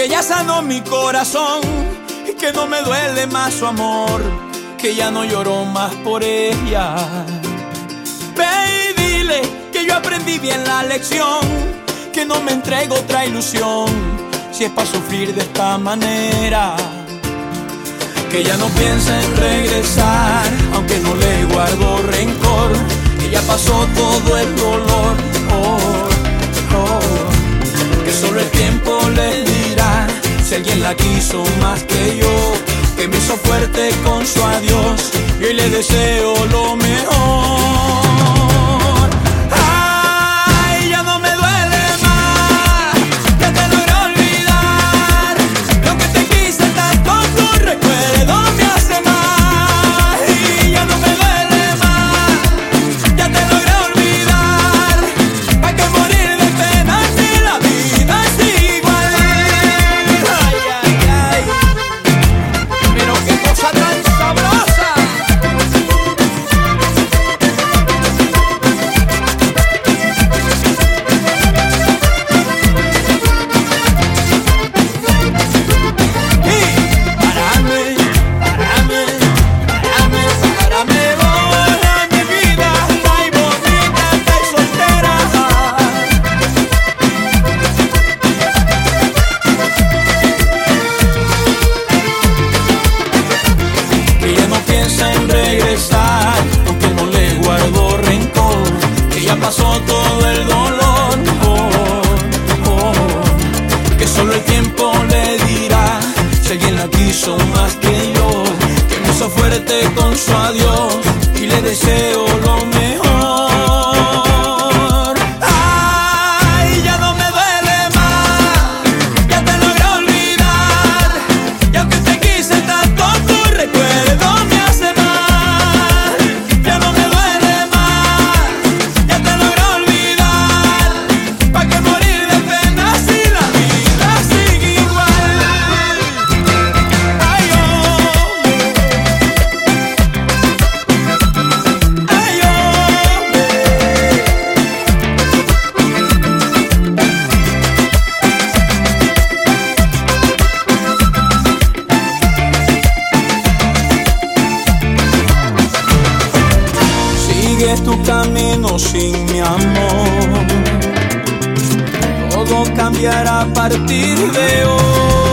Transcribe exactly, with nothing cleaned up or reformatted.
que ya sanó mi corazón y que no me duele más su amor, que ya no lloro más por ella. Ve y dile que yo aprendí bien la lección, que no me entrego otra ilusión si es para sufrir de esta manera. Que ya no piensa en regresar, aunque no le guardo rencor, que ya pasó todo el dolor. Oh, oh. Que solo el tiempo le dirá si alguien la quiso más que yo, que me hizo fuerte con su adiós y hoy le deseo lo mejor. Ay, ya no me duele más, ya te logré olvidar. Lo que te quise tanto, tu recuerdo me hace mal. Y ya no me duele más, ya te logré olvidar. Hay que morir de pena si la vida es igual. Ay, ay, ay, pero qué cosa tan sabrosa. Aunque no le guardo rencor, que ya pasó todo el dolor. Oh, oh. Que solo el tiempo le dirá si alguien la quiso más que yo, que me hizo fuerte con su adiós y le deseo lo mejor. Ay, ya no me duele más, ya te logré olvidar. Y aunque te quise tanto, tu recuerdo me hace mal. Tu camino sin mi amor, todo cambiará a partir de hoy.